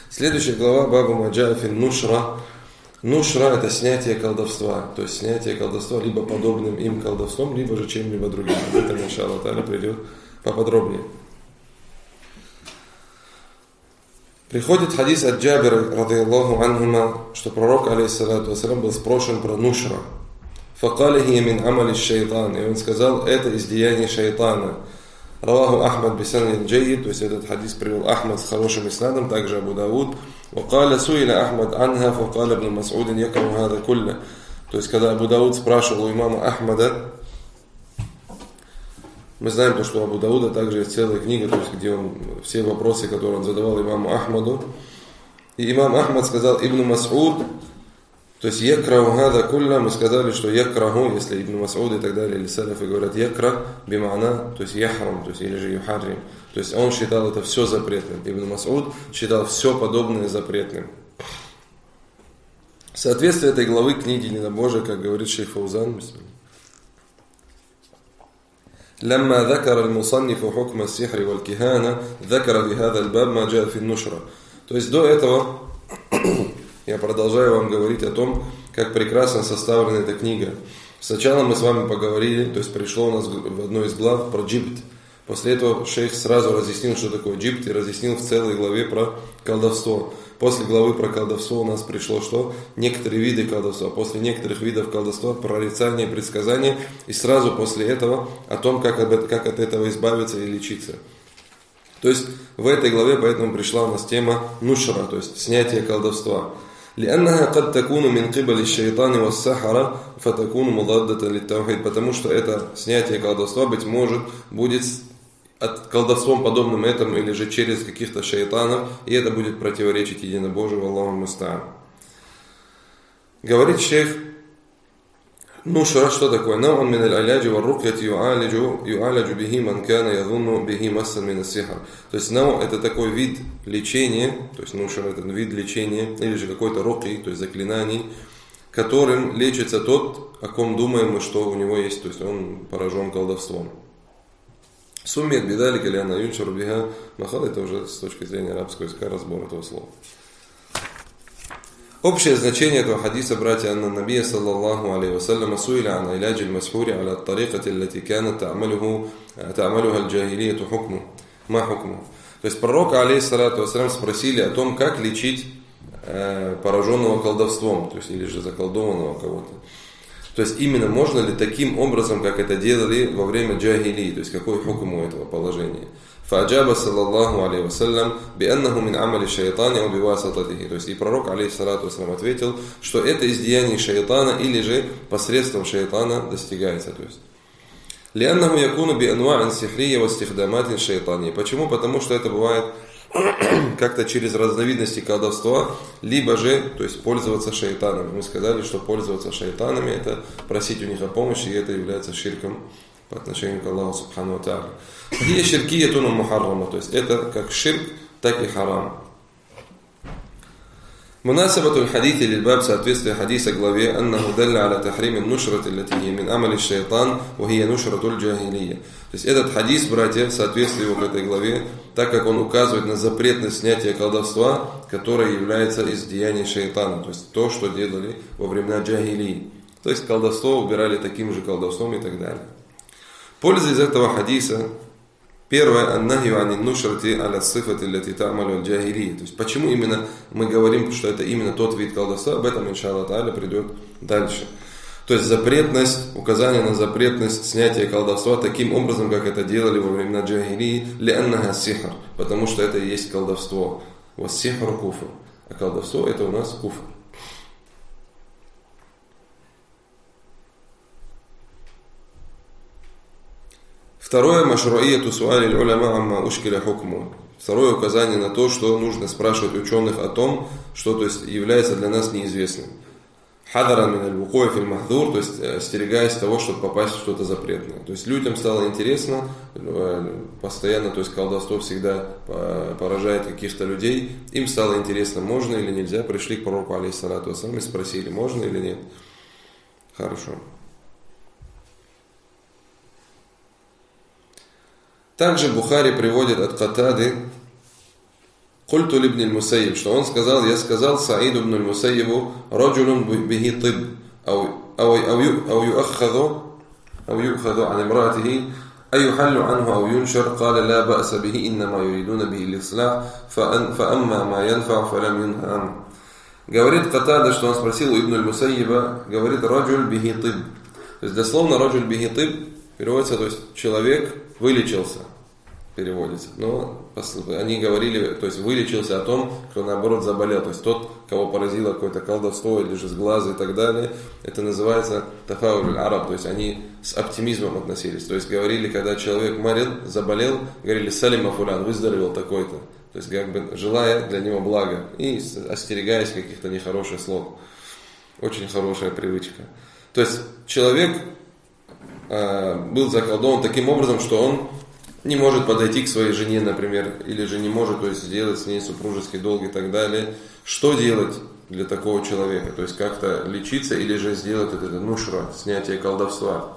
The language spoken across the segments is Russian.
Следующая глава Бабу Маджафин Нушра. Нушра это снятие колдовства. То есть снятие колдовства либо подобным им колдовством, либо же чем-либо другим. Об этом иншаллах та'аля придет поподробнее. Приходит хадис от Джабира, радиаллаху анхума, что пророк, алейхиссалату вассалям, был спрошен про Нушра. فقال هي من عمل الشيطان. И он сказал, это из деяний шайтана. Раваху Ахмад бисанадин джайид, то есть этот хадис привел Ахмад с хорошим иснадом, также Абу Дауд. وقال سئل أحمد عنها فقال ابن مسعود يكره هذا كله. То есть когда Абу Дауд спрашивал у имама Ахмада, мы знаем то, что у Абу Дауда также есть целая книга, то есть где он все вопросы, которые он задавал имаму Ахмаду. И имам Ахмад сказал Ибн Мас'уд, то есть якраху хада кулля, мы сказали, что якраху, если Ибн Мас'уд и так далее, или салафы говорят якра, бимана, то есть яхрам, то есть или же юхаррим. То есть он считал это все запретным. Ибн Мас'уд считал все подобное запретным. Соответствие этой главы книги Единобожия, как говорит шейх Фаузан, لما ذكر المصنف حكم السحر والكهانة ذكر في هذا الباب ما جاء في النشرة. То есть до этого я продолжаю вам говорить о том, как прекрасно составлена эта книга. Сначала мы с вами поговорили, то есть пришло у нас в одной из глав про джибт. После этого шейх сразу разъяснил, что такое джибт, и разъяснил в целой главе про колдовство. После главы про колдовство у нас пришло что? Некоторые виды колдовства. После некоторых видов колдовства прорицание, предсказание. И сразу после этого о том, как от этого избавиться и лечиться. То есть в этой главе поэтому пришла у нас тема нушра, то есть снятие колдовства. لأنها قد تكون من قبل الشيطان والسحرة فتكون مضادة للتوحيد. Потому что это снятие колдовства, быть может, будет от колдовством подобным этому или же через каких-то шайтанов, и это будет противоречить единобожию, Аллаху муста'ан. Говорит шейх, нушра, что такое? На'ун мин аль-аляджи ва рукьяти ю'аляджу бихи ман кана ядунну бихи массан мин ас-сихр. То есть нау это такой вид лечения, то есть нушра это вид лечения, или же какой-то рукий, то есть заклинаний, которым лечится тот, о ком думаем мы, что у него есть, то есть он поражен колдовством. Суммият бидалика ли она юншару биха махал, это уже с точки зрения арабского языка разбор этого слова. Общее значение этого хадиса, братья, анна набия саллаллаху алейхи вассалям суиля ан иляджи аль-масхури аля ат-тарикати аллати канат та'амалуха аль-джахилияту хукму. Ма хукму. То есть пророка алейхиссалату вассалям спросили о том, как лечить пораженного колдовством, то есть или же заколдованного кого-то. То есть именно можно ли таким образом, как это делали во время джахилии, то есть какой хукм у этого положения. فأجاب صلى الله عليه وسلم بأنه من عمل الشيطان أو بواسطته. То есть и пророк алейхиссалату вассалям ответил, что это из деяний шайтана или же посредством шайтана достигается. То есть لأنه يكون بأنواع سحرية واستخدامات شيطانية. Почему? Потому что это бывает как-то через разновидности колдовства, либо же, то есть пользоваться шайтанами. Мы сказали, что пользоваться шайтанами это просить у них о помощи, и это является ширком по отношению к Аллаху субхану ва тааля. И ширкиятун мухаррама, то есть это как ширк, так и харам. Мунасабатуль хадити лильбаб, соответствие хадиса главе, аннаху далля аля тахрими нушрати латии мин амали шайтан, вахия нушратуль джахилия. То есть этот хадис, братья, в соответствии к этой главе, так как он указывает на запретность снятия колдовства, которое является из деяний шайтана, то есть то, что делали во времена джахилии. То есть колдовство убирали таким же колдовством и так далее. Польза из этого хадиса. Первое, аннахию ани нушрати аля сифати лати та'малу аль-джахилия. То есть почему именно мы говорим, что это именно тот вид колдовства, об этом иншаллах та'аля придет дальше. То есть запретность, указание на запретность снятия колдовства таким образом, как это делали во времена джахилии, ли'аннаха сихр, потому что это и есть колдовство. Вассихру куфр. А колдовство это у нас куфр. Второе, машруияту суали уляма амма ушкиля хукму. Второе указание на то, что нужно спрашивать ученых о том, что то есть является для нас неизвестным. Хадаран мин аль-вукуи фил махдур, то есть остерегаясь того, чтобы попасть в что-то запретное. То есть людям стало интересно, постоянно, то есть колдовство всегда поражает каких-то людей, им стало интересно, можно или нельзя, пришли к пророку алейхиссалату вассалям и спросили, можно или нет. Хорошо. Также Бухари приводит от Катады, Культу либн аль-Мусайиб, что он сказал, я сказал Саиду ибн аль-Мусайибу, раджулун бихи тиб, ау юаххаду ан имратихи, أيحل عنه أو ينشر قال لا بأس به إنما يريدون به الإصلاح فأما ما ينفع فلم ينهى عنه. Говорит Катада, что он спросил у Ибн аль-Мусайиба, говорит раджуль бихи тиб. То есть дословно раджуль бихи тиб переводится, то есть человек вылечился, переводится. Но они говорили, то есть вылечился о том, кто наоборот заболел. То есть тот, кого поразило какое-то колдовство или же с глаза и так далее. Это называется тафауль араб. То есть они с оптимизмом относились. То есть говорили, когда человек заболел, говорили салима фулян, выздоровел такой-то. То есть как бы желая для него блага и остерегаясь каких-то нехороших слов. Очень хорошая привычка. То есть человек был заколдован таким образом, что он не может подойти к своей жене, например, или же не может, то есть, сделать с ней супружеский долг и так далее. Что делать для такого человека? То есть как-то лечиться или же сделать это нушра, снятие колдовства.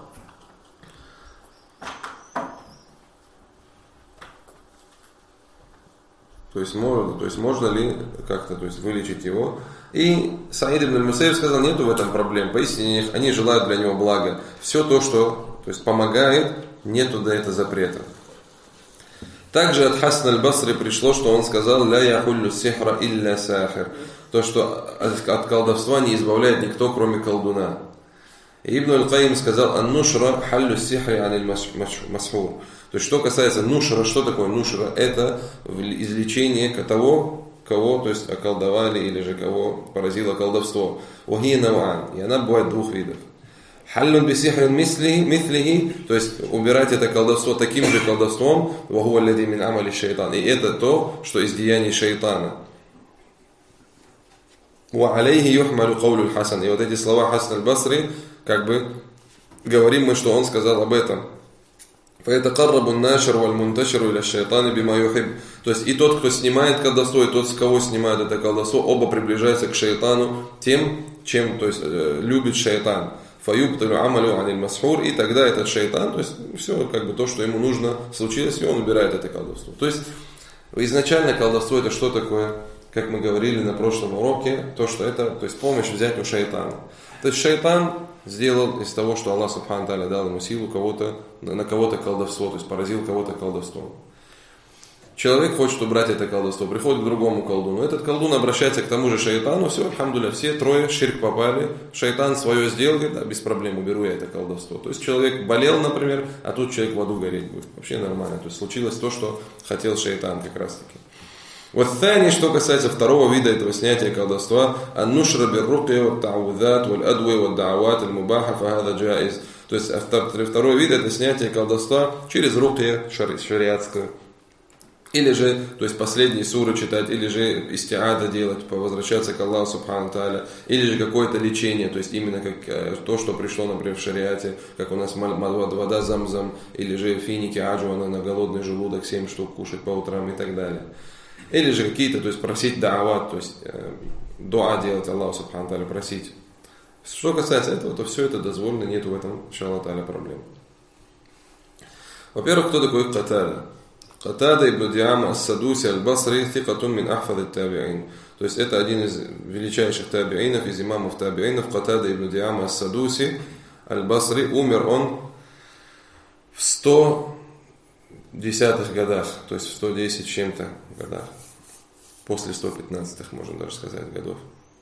То есть можно ли как-то, то есть, вылечить его? И Саид ибн аль-Мусайиб сказал, нету в этом проблем. Поистине они желают для него блага. Все то, что, то есть, помогает, нету до этого запрета. Также от Хасан аль-Басри пришло, что он сказал «Ля яхуллю сихра илля сахир». То, что от колдовства не избавляет никто, кроме колдуна. И Ибн аль-Каим сказал «Ан-нушра халлю сихри аниль масхур». То есть, что касается нушра, что такое нушра? Это излечение того, кого, то есть, околдовали или же кого поразило колдовство. «Вахи наван». И она бывает двух видов. Халлун бисихрин мислихи, то есть убирать это колдовство таким же колдовством, вахуа лади мин амали шайтан. И это то, что из деяний шайтана. Ва алейхи юхмалю каулю Хасан. И вот эти слова Хасан аль-Басри, как бы говорим мы, что он сказал об этом. فَيَتَقَرَّبُ النَّاشِرُ وَالْمُنْتَشِرُ إِلَى الشَّيْطَانِ بِمَا يُحِبُّ. То есть и тот, кто снимает колдовство, и тот, с кого снимает это колдовство, оба приближаются к шайтану тем, чем, то есть, любит шайтан. فَيُبْتَلُ عَمَلُ عَنِ الْمَسْحُورِ. И тогда этот шайтан, то есть все, как бы то, что ему нужно, случилось, и он убирает это колдовство. То есть изначально колдовство это что такое? Как мы говорили на прошлом уроке, то, что это, то есть помощь взять у шайтана. То есть шайтан сделал из того, что Аллах Субхану Тааля дал ему силу, на кого-то колдовство, то есть поразил кого-то колдовством. Человек хочет убрать это колдовство, приходит к другому колдуну. Этот колдун обращается к тому же шайтану, все, альхамдулилля, все трое в ширк попали. Шайтан свое сделал, говорит, да, без проблем, уберу я это колдовство. То есть человек болел, например, а тут человек в аду гореть будет. Вообще нормально. То есть случилось то, что хотел шайтан как раз таки. Вот тани, что касается второго вида этого снятия колдовства, ан-нушра бир-рукья ват-та'авудат валь-адви вад-да'ават аль-мубаха фахада джаиз. То есть второй вид это снятие колдовства через рукья шариатскую. Или же, то есть последние суры читать, или же истиада делать, возвращаться к Аллаху Субхану Тааля, или же какое-то лечение, то есть именно как то, что пришло, например, в шариате, как у нас вода замзам, или же финики аджуана на голодный желудок 7 штук кушать по утрам и так далее. Или же какие-то, то есть просить да'ават, то есть дуа делать Аллаху Субхану Тааля, просить. Что касается этого, то все это дозволено, нет в этом, иншаллах Тааля, проблем. Во-первых, кто такой Катада? Катада ибн Диама ас-Садуси аль-Басри тикатун мин ахфад ат-таби'ин. То есть это один из величайших таби'инов, из имамов таби'инов. Катада ибн Диама ас-Садуси аль-Басри. Умер он в 110-х годах, то есть в 110 чем-то годах. После 115-х, можно даже сказать, годов.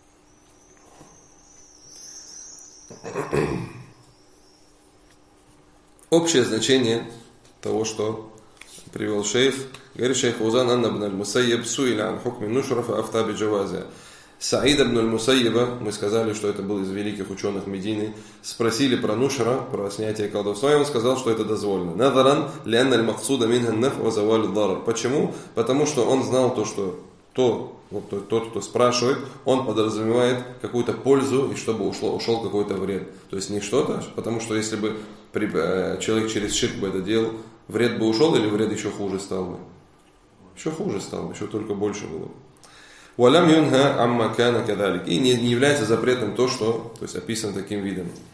Общее значение того, что привел шейх, говорит шейх Узан Анна ибн аль-Мусайиб суиля ан хукми нушра фа афта би джавази. Саида ибн аль-Мусайиба, мы сказали, что это был из великих ученых Медины, спросили про нушра, про снятие колдовства, и он сказал, что это дозволено. Надаран лианна аль-максуда минха наф ва заваль ад-дарар. Почему? Потому что он знал то, что тот, кто спрашивает, он подразумевает какую-то пользу, и чтобы ушел какой-то вред. То есть не что-то, потому что если бы человек через ширк бы это делал, вред бы ушел или вред еще хуже стал бы? Еще хуже стал бы, еще только больше было. Валям юнха амма кана кадалик. И не является запретным то, что, то есть описано таким видом.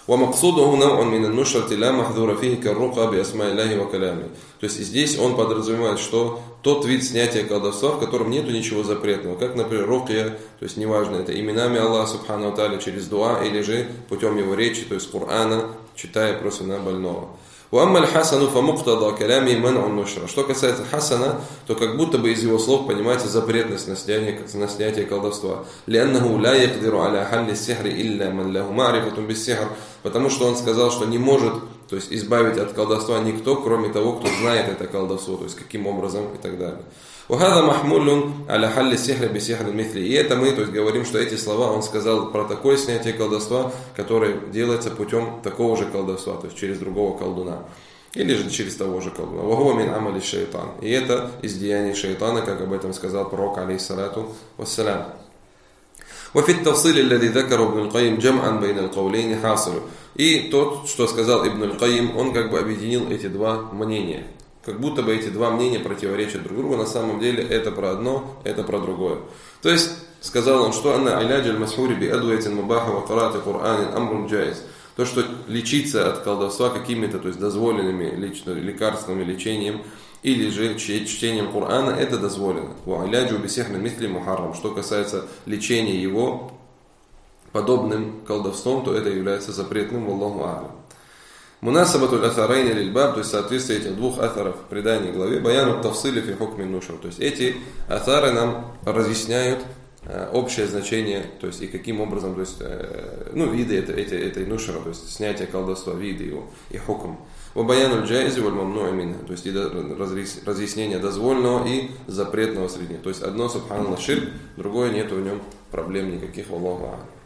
ومقصوده نوع من النشرة لا محذور فيه كالرقى بأسماء الله وكلامه. То есть здесь он подразумевает, что тот вид снятия колдовства, в котором нету ничего запретного, как, например, рукья, то есть неважно, это именами Аллаха Субхану ва Тааля через дуа или же путем его речи, то есть Корана, читая просто на больного. وأما الحسن فمقتضى كلامه منع النشرة. Что касается хасана, то как будто бы из его слов понимается запретность на снятие колдовства. لأنه لا يقدر على حل السحر إلا من له معرفة بالسحر. Потому что он сказал, что не может, то есть избавить от колдовства никто, кроме того, кто знает это колдовство, то есть каким образом и так далее. وهذا محمول على حل السحر بسحر مثله. И это мы, то есть говорим, что эти слова он сказал про такое снятие колдовства, которое делается путем такого же колдовства, то есть через другого колдуна. Или же через того же колдуна. وهو من عمل الشيطان. И это из деяний шайтана, как об этом сказал пророк алейхиссалату вассалям. وفي التفصيل الذي ذكره ابن القيم جمعا بين القولين حاصل. И тот, что сказал Ибн аль-Каим, он как бы объединил эти два мнения. Как будто бы эти два мнения противоречат друг другу, на самом деле это про одно, это про другое. То есть, сказал он, что «Анна иляджа аль-масхури би адуэтин мубаха ва карати Кур'анин амрун джайз». То, что лечиться от колдовства какими-то, то есть дозволенными лекарственными лечением, или же чтением Корана, это дозволено. «Ва иляджу би сихри мисли мухаррам». Что касается лечения его подобным колдовством, то это является запретным, валлаху а'лям. Мунасабатуль атарайни лильбаб, то есть соответствие этих двух атаров в предании главе, баяну тавсили фи хукми нушр. То есть эти атары нам разъясняют общее значение, то есть и каким образом, то есть, виды этой нушра, то есть снятие колдовства, виды его и хукм. Баяну джайзи валь мамну'и минху, то есть и разъяснение дозволенного и запретного среди них. То есть одно субханаллах ширк, другое нет в нем проблем никаких, валлаху а'лям.